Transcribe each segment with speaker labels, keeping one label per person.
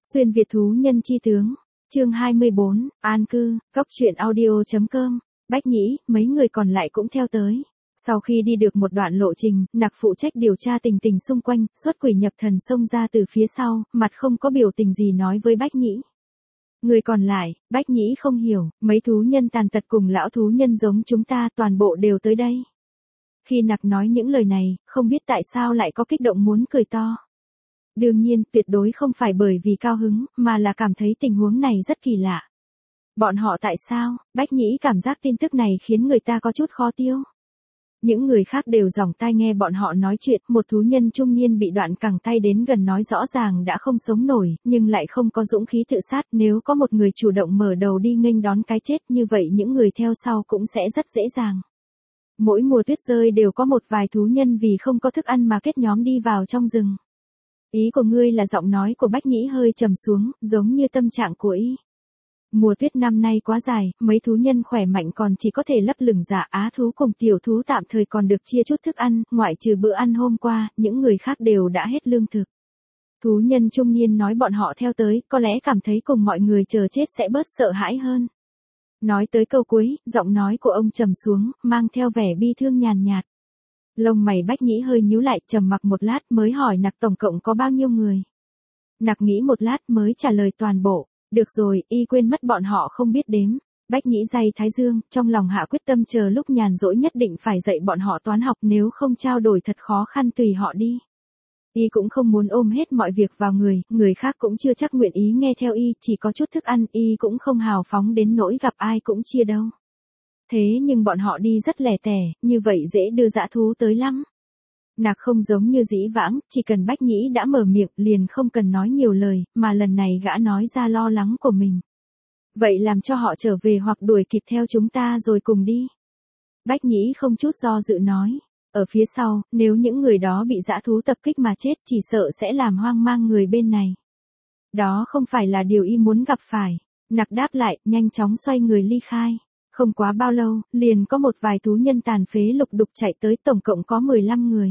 Speaker 1: Xuyên Việt thú nhân chi tướng, chương 24, an cư, góc truyện audio.com, Bách Nhĩ, mấy người còn lại cũng theo tới. Sau khi đi được một đoạn lộ trình, Nặc phụ trách điều tra tình tình xung quanh, xuất quỷ nhập thần xông ra từ phía sau, mặt không có biểu tình gì nói với Bách Nhĩ. Người còn lại, Bách Nhĩ không hiểu, mấy thú nhân tàn tật cùng lão thú nhân giống chúng ta toàn bộ đều tới đây. Khi Nặc nói những lời này, không biết tại sao lại có kích động muốn cười to. Đương nhiên, tuyệt đối không phải bởi vì cao hứng, mà là cảm thấy tình huống này rất kỳ lạ. Bọn họ tại sao? Bách Nhĩ cảm giác tin tức này khiến người ta có chút khó tiêu. Những người khác đều dòng tai nghe bọn họ nói chuyện, một thú nhân trung niên bị đoạn cẳng tay đến gần nói rõ ràng đã không sống nổi, nhưng lại không có dũng khí tự sát. Nếu có một người chủ động mở đầu đi nghênh đón cái chết như vậy những người theo sau cũng sẽ rất dễ dàng. Mỗi mùa tuyết rơi đều có một vài thú nhân vì không có thức ăn mà kết nhóm đi vào trong rừng. Ý của ngươi là giọng nói của Bách Nhĩ hơi trầm xuống, giống như tâm trạng của y. Mùa tuyết năm nay quá dài, mấy thú nhân khỏe mạnh còn chỉ có thể lấp lửng giả á thú cùng tiểu thú tạm thời còn được chia chút thức ăn, ngoại trừ bữa ăn hôm qua, những người khác đều đã hết lương thực. Thú nhân trung niên nói bọn họ theo tới, có lẽ cảm thấy cùng mọi người chờ chết sẽ bớt sợ hãi hơn. Nói tới câu cuối, giọng nói của ông trầm xuống, mang theo vẻ bi thương nhàn nhạt. Lông mày Bách Nhĩ hơi nhíu lại, trầm mặc một lát mới hỏi Nặc tổng cộng có bao nhiêu người. Nặc nghĩ một lát mới trả lời toàn bộ. Được rồi, y quên mất bọn họ không biết đếm. Bách Nhĩ day thái dương, trong lòng hạ quyết tâm chờ lúc nhàn rỗi nhất định phải dạy bọn họ toán học, nếu không trao đổi thật khó khăn tùy họ đi. Y cũng không muốn ôm hết mọi việc vào người khác cũng chưa chắc nguyện ý nghe theo y, chỉ có chút thức ăn y cũng không hào phóng đến nỗi gặp ai cũng chia đâu. Thế nhưng bọn họ đi rất lẻ tẻ, như vậy dễ đưa dã thú tới lắm. Nặc không giống như dĩ vãng, chỉ cần Bách Nhĩ đã mở miệng liền không cần nói nhiều lời, mà lần này gã nói ra lo lắng của mình. Vậy làm cho họ trở về hoặc đuổi kịp theo chúng ta rồi cùng đi. Bách Nhĩ không chút do dự nói. Ở phía sau, nếu những người đó bị dã thú tập kích mà chết chỉ sợ sẽ làm hoang mang người bên này. Đó không phải là điều y muốn gặp phải. Nặc đáp lại, nhanh chóng xoay người ly khai. Không quá bao lâu, liền có một vài thú nhân tàn phế lục đục chạy tới, tổng cộng có 15 người.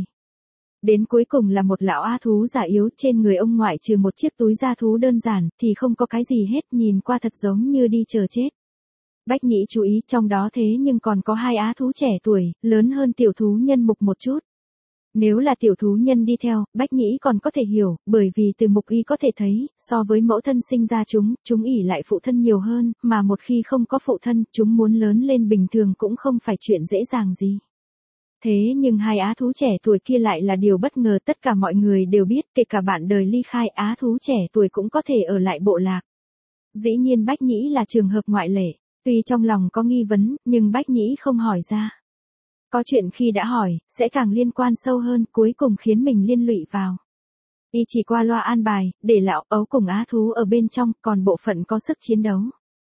Speaker 1: Đến cuối cùng là một lão á thú già yếu, trên người ông ngoại trừ một chiếc túi da thú đơn giản, thì không có cái gì hết, nhìn qua thật giống như đi chờ chết. Bách Nhĩ chú ý, trong đó thế nhưng còn có hai á thú trẻ tuổi, lớn hơn tiểu thú nhân mục một chút. Nếu là tiểu thú nhân đi theo, Bách Nhĩ còn có thể hiểu, bởi vì từ mục y có thể thấy, so với mẫu thân sinh ra chúng ỷ lại phụ thân nhiều hơn, mà một khi không có phụ thân, chúng muốn lớn lên bình thường cũng không phải chuyện dễ dàng gì. Thế nhưng hai á thú trẻ tuổi kia lại là điều bất ngờ, tất cả mọi người đều biết, kể cả bạn đời ly khai á thú trẻ tuổi cũng có thể ở lại bộ lạc. Dĩ nhiên Bách Nhĩ là trường hợp ngoại lệ, tuy trong lòng có nghi vấn, nhưng Bách Nhĩ không hỏi ra. Có chuyện khi đã hỏi, sẽ càng liên quan sâu hơn, cuối cùng khiến mình liên lụy vào. Y chỉ qua loa an bài, để lão ấu cùng á thú ở bên trong, còn bộ phận có sức chiến đấu.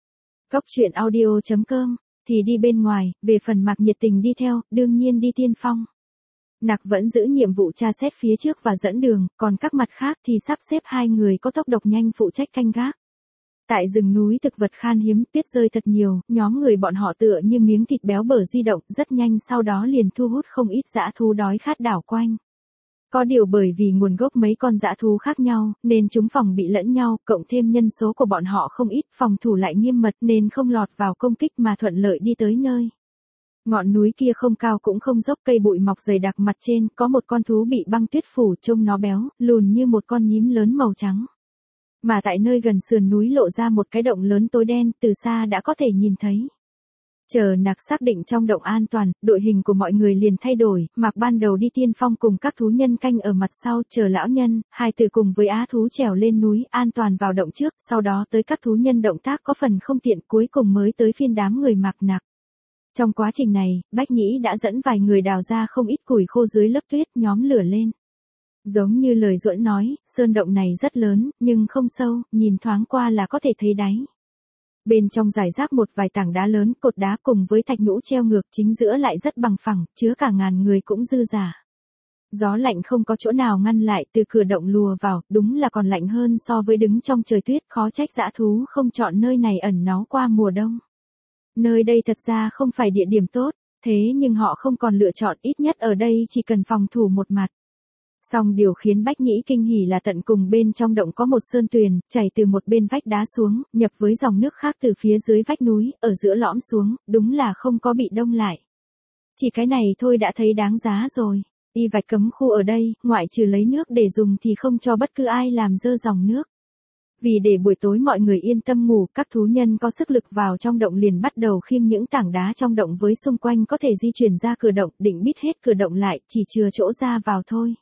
Speaker 1: Góc truyện audio.com, thì đi bên ngoài, về phần Mạc nhiệt tình đi theo, đương nhiên đi tiên phong. Nặc vẫn giữ nhiệm vụ tra xét phía trước và dẫn đường, còn các mặt khác thì sắp xếp hai người có tốc độc nhanh phụ trách canh gác. Tại rừng núi thực vật khan hiếm, tuyết rơi thật nhiều, nhóm người bọn họ tựa như miếng thịt béo bở di động, rất nhanh sau đó liền thu hút không ít dã thú đói khát đảo quanh. Có điều bởi vì nguồn gốc mấy con dã thú khác nhau, nên chúng phòng bị lẫn nhau, cộng thêm nhân số của bọn họ không ít, phòng thủ lại nghiêm mật nên không lọt vào công kích mà thuận lợi đi tới nơi. Ngọn núi kia không cao cũng không dốc, cây bụi mọc dày đặc, mặt trên có một con thú bị băng tuyết phủ, trông nó béo, lùn như một con nhím lớn màu trắng. Mà tại nơi gần sườn núi lộ ra một cái động lớn tối đen, từ xa đã có thể nhìn thấy. Chờ Nặc xác định trong động an toàn, đội hình của mọi người liền thay đổi, Mạc ban đầu đi tiên phong cùng các thú nhân canh ở mặt sau, chờ lão nhân, hai từ cùng với á thú trèo lên núi, an toàn vào động trước, sau đó tới các thú nhân động tác có phần không tiện, cuối cùng mới tới phiên đám người Mạc Nặc. Trong quá trình này, Bách Nhĩ đã dẫn vài người đào ra không ít củi khô dưới lớp tuyết, nhóm lửa lên. Giống như lời Duẫn nói, sơn động này rất lớn, nhưng không sâu, nhìn thoáng qua là có thể thấy đáy. Bên trong rải rác một vài tảng đá lớn, cột đá cùng với thạch nhũ treo ngược, chính giữa lại rất bằng phẳng, chứa cả ngàn người cũng dư dả. Gió lạnh không có chỗ nào ngăn lại, từ cửa động lùa vào, đúng là còn lạnh hơn so với đứng trong trời tuyết, khó trách dã thú không chọn nơi này ẩn náu qua mùa đông. Nơi đây thật ra không phải địa điểm tốt, thế nhưng họ không còn lựa chọn, ít nhất ở đây chỉ cần phòng thủ một mặt. Song điều khiến Bách Nhĩ kinh hỉ là tận cùng bên trong động có một sơn tuyền, chảy từ một bên vách đá xuống, nhập với dòng nước khác từ phía dưới vách núi, ở giữa lõm xuống, đúng là không có bị đông lại. Chỉ cái này thôi đã thấy đáng giá rồi. Y vạch cấm khu ở đây, ngoại trừ lấy nước để dùng thì không cho bất cứ ai làm dơ dòng nước. Vì để buổi tối mọi người yên tâm ngủ, các thú nhân có sức lực vào trong động liền bắt đầu khiêng những tảng đá trong động với xung quanh có thể di chuyển ra cửa động, định bít hết cửa động lại, chỉ chừa chỗ ra vào thôi.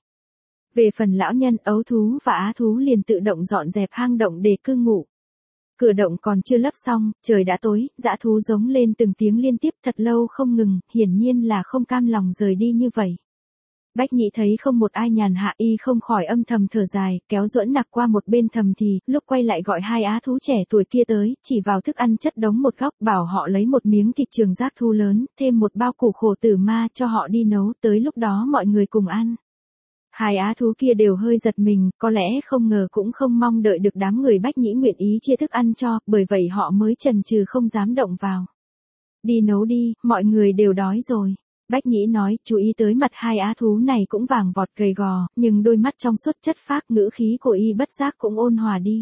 Speaker 1: Về phần lão nhân, ấu thú và á thú liền tự động dọn dẹp hang động để cư ngụ. Cửa động còn chưa lấp xong, trời đã tối, dã thú giống lên từng tiếng liên tiếp thật lâu không ngừng, hiển nhiên là không cam lòng rời đi như vậy. Bách Nhĩ thấy không một ai nhàn hạ, y không khỏi âm thầm thở dài, kéo Duẫn Nặc qua một bên thầm thì, lúc quay lại gọi hai á thú trẻ tuổi kia tới, chỉ vào thức ăn chất đống một góc, bảo họ lấy một miếng thịt trường giác thú lớn, thêm một bao củ khổ tử ma cho họ đi nấu, tới lúc đó mọi người cùng ăn. Hai á thú kia đều hơi giật mình, có lẽ không ngờ cũng không mong đợi được đám người Bách Nhĩ nguyện ý chia thức ăn cho, bởi vậy họ mới chần chừ không dám động vào. Đi nấu đi, mọi người đều đói rồi. Bách Nhĩ nói, chú ý tới mặt hai á thú này cũng vàng vọt gầy gò, nhưng đôi mắt trong suốt chất phác, ngữ khí của y bất giác cũng ôn hòa đi.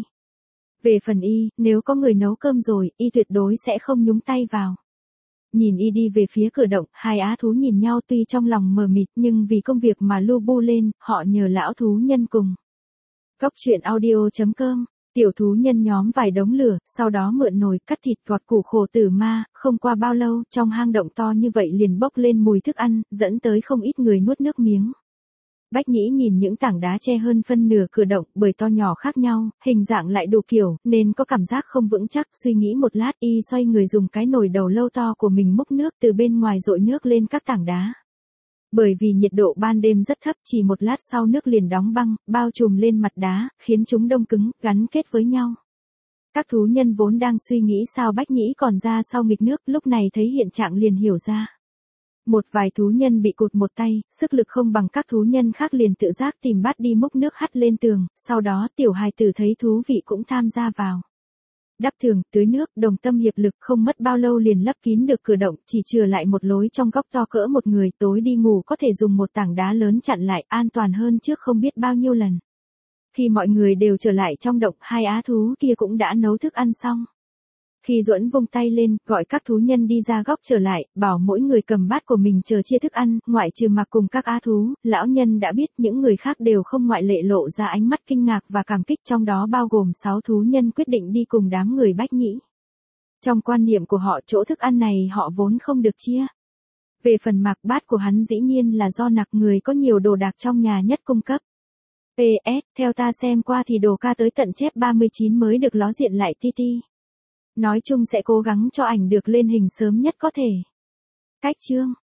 Speaker 1: Về phần y, nếu có người nấu cơm rồi, y tuyệt đối sẽ không nhúng tay vào. Nhìn y đi về phía cửa động, hai á thú nhìn nhau tuy trong lòng mờ mịt nhưng vì công việc mà lu bu lên, họ nhờ lão thú nhân cùng. Cốc truyện audio.com. Tiểu thú nhân nhóm vài đống lửa, sau đó mượn nồi cắt thịt gọt củ khổ tử ma, không qua bao lâu, trong hang động to như vậy liền bốc lên mùi thức ăn, dẫn tới không ít người nuốt nước miếng. Bách Nhĩ nhìn những tảng đá che hơn phân nửa cửa động, bởi to nhỏ khác nhau, hình dạng lại đủ kiểu, nên có cảm giác không vững chắc, suy nghĩ một lát, y xoay người dùng cái nồi đầu lâu to của mình múc nước từ bên ngoài dội nước lên các tảng đá. Bởi vì nhiệt độ ban đêm rất thấp, chỉ một lát sau nước liền đóng băng, bao trùm lên mặt đá, khiến chúng đông cứng, gắn kết với nhau. Các thú nhân vốn đang suy nghĩ sao Bách Nhĩ còn ra sau nghịch nước, lúc này thấy hiện trạng liền hiểu ra. Một vài thú nhân bị cụt một tay, sức lực không bằng các thú nhân khác liền tự giác tìm bát đi múc nước hắt lên tường, sau đó tiểu hài tử thấy thú vị cũng tham gia vào. Đắp tường, tưới nước, đồng tâm hiệp lực không mất bao lâu liền lấp kín được cửa động, chỉ chừa lại một lối trong góc to cỡ một người, tối đi ngủ có thể dùng một tảng đá lớn chặn lại, an toàn hơn trước không biết bao nhiêu lần. Khi mọi người đều trở lại trong động, hai á thú kia cũng đã nấu thức ăn xong. Khi Duẫn vung tay lên, gọi các thú nhân đi ra góc trở lại, bảo mỗi người cầm bát của mình chờ chia thức ăn, ngoại trừ Mặc cùng các á thú, lão nhân đã biết những người khác đều không ngoại lệ lộ ra ánh mắt kinh ngạc và cảm kích, trong đó bao gồm 6 thú nhân quyết định đi cùng đám người Bách Nhĩ. Trong quan niệm của họ chỗ thức ăn này họ vốn không được chia. Về phần Mặc, bát của hắn dĩ nhiên là do Nặc, người có nhiều đồ đạc trong nhà nhất cung cấp. PS, theo ta xem qua thì đồ ca tới tận chép 39 mới được ló diện lại ti ti. Nói chung sẽ cố gắng cho ảnh được lên hình sớm nhất có thể. Cách chương